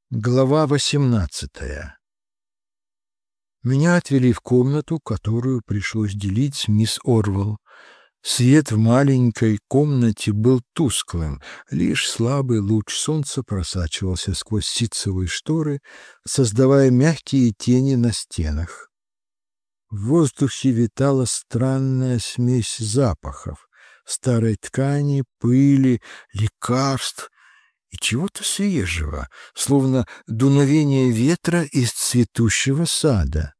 Глава 18. Меня отвели в комнату, которую пришлось делить с мисс Орвелл. Свет в маленькой комнате был тусклым, лишь слабый луч солнца просачивался сквозь ситцевые шторы, создавая мягкие тени на стенах. В воздухе витала странная смесь запахов: старой ткани, пыли, лекарств и чего-то свежего, словно дуновение ветра из цветущего сада.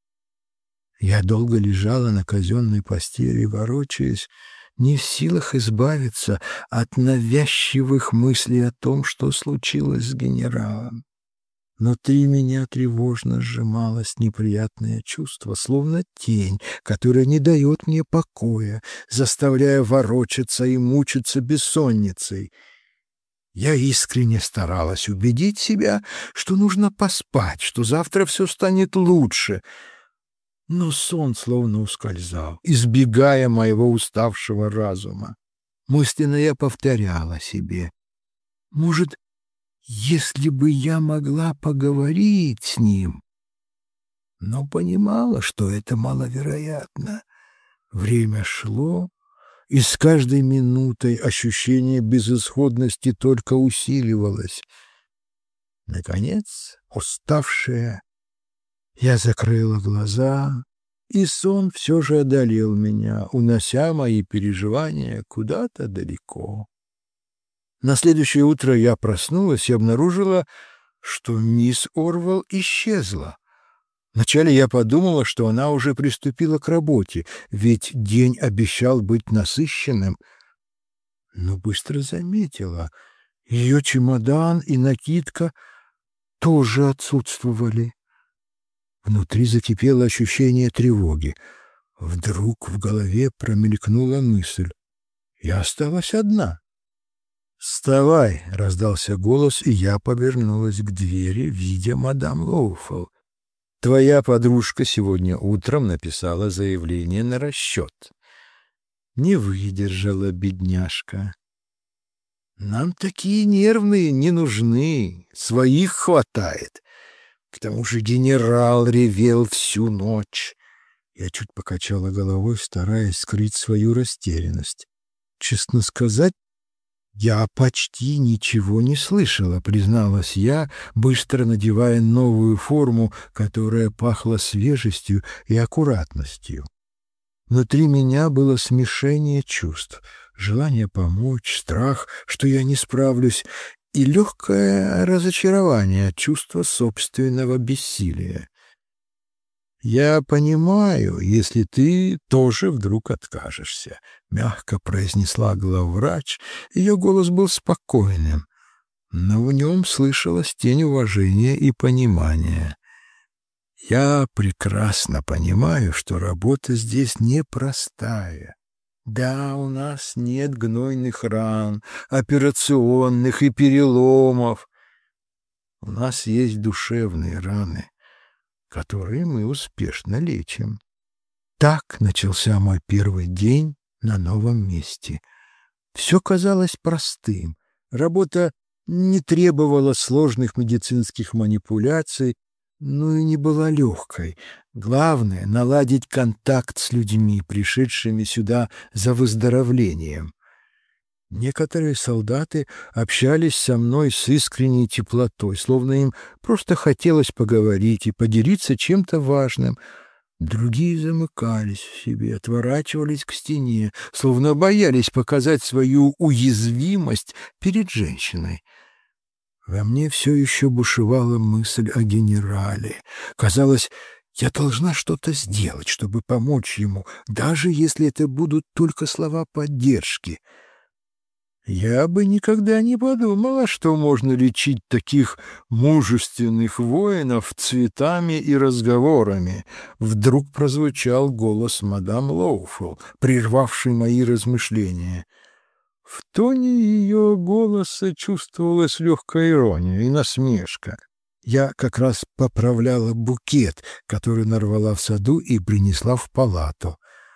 Я долго лежала на казенной постели, ворочаясь, не в силах избавиться от навязчивых мыслей о том, что случилось с генералом. Внутри меня тревожно сжималось неприятное чувство, словно тень, которая не дает мне покоя, заставляя ворочаться и мучиться бессонницей. Я искренне старалась убедить себя, что нужно поспать, что завтра все станет лучше. Но сон словно ускользал, избегая моего уставшего разума. Мысленно я повторяла себе: может, если бы я могла поговорить с ним? Но понимала, что это маловероятно. Время шло, и с каждой минутой ощущение безысходности только усиливалось. Наконец, уставшая, я закрыла глаза, и сон все же одолел меня, унося мои переживания куда-то далеко. На следующее утро я проснулась и обнаружила, что мисс Орвелл исчезла. Вначале я подумала, что она уже приступила к работе, ведь день обещал быть насыщенным, но быстро заметила: ее чемодан и накидка тоже отсутствовали. Внутри закипело ощущение тревоги. Вдруг в голове промелькнула мысль: я осталась одна. «Вставай!» — раздался голос, и я повернулась к двери, видя мадам Лоуфелл. «Твоя подружка сегодня утром написала заявление на расчет». Не выдержала бедняжка. «Нам такие нервные не нужны, своих хватает. К тому же генерал ревел всю ночь». Я чуть покачала головой, стараясь скрыть свою растерянность. «Честно сказать, я почти ничего не слышала», — призналась я, быстро надевая новую форму, которая пахла свежестью и аккуратностью. Внутри меня было смешение чувств: желание помочь, страх, что я не справлюсь, и легкое разочарование, чувство собственного бессилия. «Я понимаю, если ты тоже вдруг откажешься», — мягко произнесла главврач. Ее голос был спокойным, но в нем слышалась тень уважения и понимания. «Я прекрасно понимаю, что работа здесь непростая. Да, у нас нет гнойных ран, операционных и переломов. У нас есть душевные раны, которые мы успешно лечим». Так начался мой первый день на новом месте. Все казалось простым. Работа не требовала сложных медицинских манипуляций, но и не была легкой. Главное — наладить контакт с людьми, пришедшими сюда за выздоровлением. Некоторые солдаты общались со мной с искренней теплотой, словно им просто хотелось поговорить и поделиться чем-то важным. Другие замыкались в себе, отворачивались к стене, словно боялись показать свою уязвимость перед женщиной. Во мне все еще бушевала мысль о генерале. Казалось, я должна что-то сделать, чтобы помочь ему, даже если это будут только слова поддержки. Я бы никогда не подумала, что можно лечить таких мужественных воинов цветами и разговорами. Вдруг прозвучал голос мадам Лоуфелл, прервавший мои размышления. В тоне ее голоса чувствовалась легкая ирония и насмешка. Я как раз поправляла букет, который нарвала в саду и принесла в палату.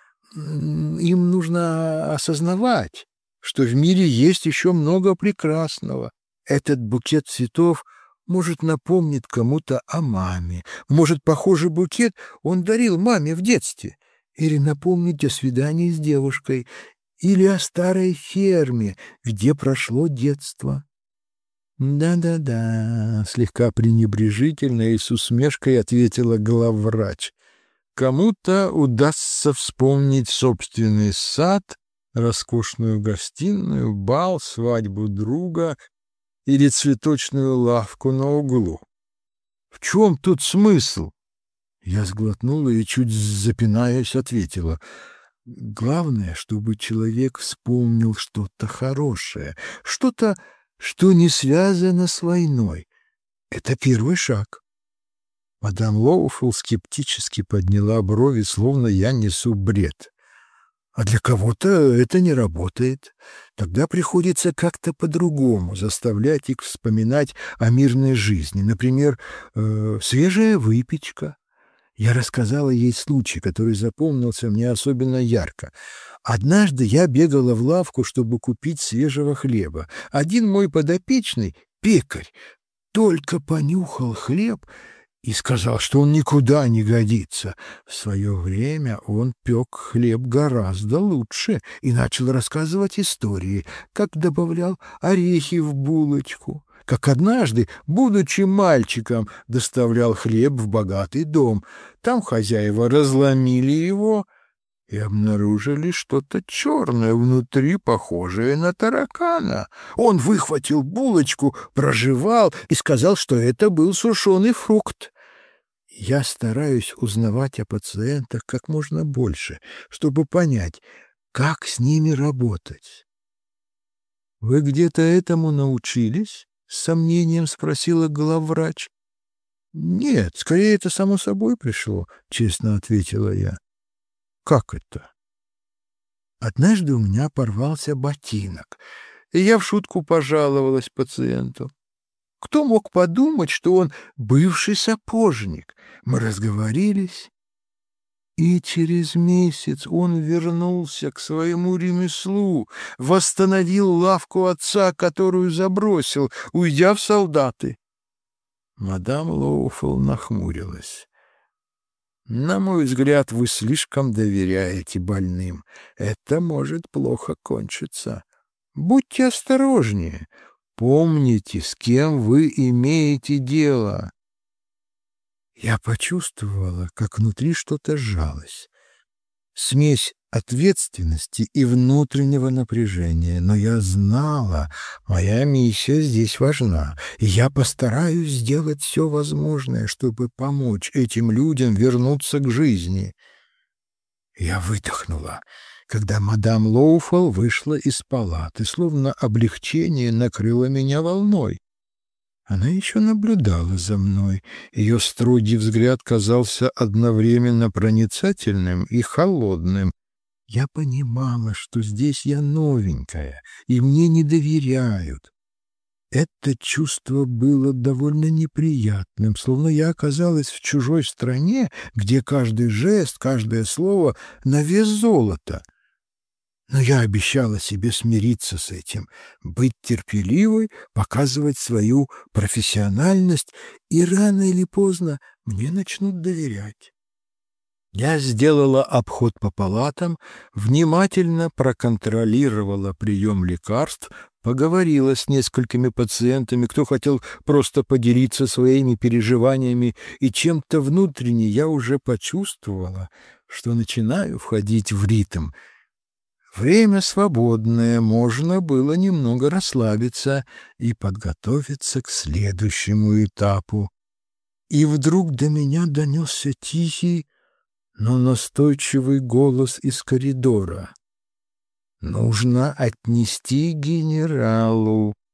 Им нужно осознавать, что в мире есть еще много прекрасного. Этот букет цветов Может, напомнит кому-то о маме. Может, похожий букет он дарил маме в детстве. Или напомнить о свидании с девушкой. Или о старой ферме, где прошло детство. «Да-да-да», — слегка пренебрежительно и с усмешкой ответила главврач. «Кому-то удастся вспомнить собственный сад, роскошную гостиную, бал, свадьбу друга или цветочную лавку на углу. В чем тут смысл?» Я сглотнула и, чуть запинаясь, ответила. «Главное, чтобы человек вспомнил что-то хорошее, что-то, что не связано с войной. Это первый шаг». Мадам Лоуфелл скептически подняла брови, словно я несу бред. «А для кого-то это не работает. Тогда приходится как-то по-другому заставлять их вспоминать о мирной жизни. Например, свежая выпечка». Я рассказала ей случай, который запомнился мне особенно ярко. Однажды я бегала в лавку, чтобы купить свежего хлеба. Один мой подопечный, пекарь, только понюхал хлеб и сказал, что он никуда не годится. В свое время он пек хлеб гораздо лучше и начал рассказывать истории, как добавлял орехи в булочку, как однажды, будучи мальчиком, доставлял хлеб в богатый дом. Там хозяева разломили его и обнаружили что-то черное внутри, похожее на таракана. Он выхватил булочку, прожевал и сказал, что это был сушеный фрукт. Я стараюсь узнавать о пациентах как можно больше, чтобы понять, как с ними работать. «Вы где-то этому научились?» — с сомнением спросила главврач. «Нет, скорее это само собой пришло», — честно ответила я. «Как это?» Однажды у меня порвался ботинок, и я в шутку пожаловалась пациенту. Кто мог подумать, что он бывший сапожник? Мы разговорились, и через месяц он вернулся к своему ремеслу, восстановил лавку отца, которую забросил, уйдя в солдаты. Мадам Лоуфелл нахмурилась. «На мой взгляд, вы слишком доверяете больным. Это может плохо кончиться. Будьте осторожнее. Помните, с кем вы имеете дело». Я почувствовала, как внутри что-то сжалось. Смесь ответственности и внутреннего напряжения. Но я знала, моя миссия здесь важна, и я постараюсь сделать все возможное, чтобы помочь этим людям вернуться к жизни. Я выдохнула, когда мадам Лоуфелл вышла из палаты, словно облегчение накрыло меня волной. Она еще наблюдала за мной. Ее строгий взгляд казался одновременно проницательным и холодным. Я понимала, что здесь я новенькая, и мне не доверяют. Это чувство было довольно неприятным, словно я оказалась в чужой стране, где каждый жест, каждое слово на вес золота. Но я обещала себе смириться с этим, быть терпеливой, показывать свою профессиональность, и рано или поздно мне начнут доверять. Я сделала обход по палатам, внимательно проконтролировала прием лекарств, поговорила с несколькими пациентами, кто хотел просто поделиться своими переживаниями, и чем-то внутренне я уже почувствовала, что начинаю входить в ритм. Время свободное, можно было немного расслабиться и подготовиться к следующему этапу. И вдруг до меня донесся тихий, но настойчивый голос из коридора. «Нужно отнести генералу».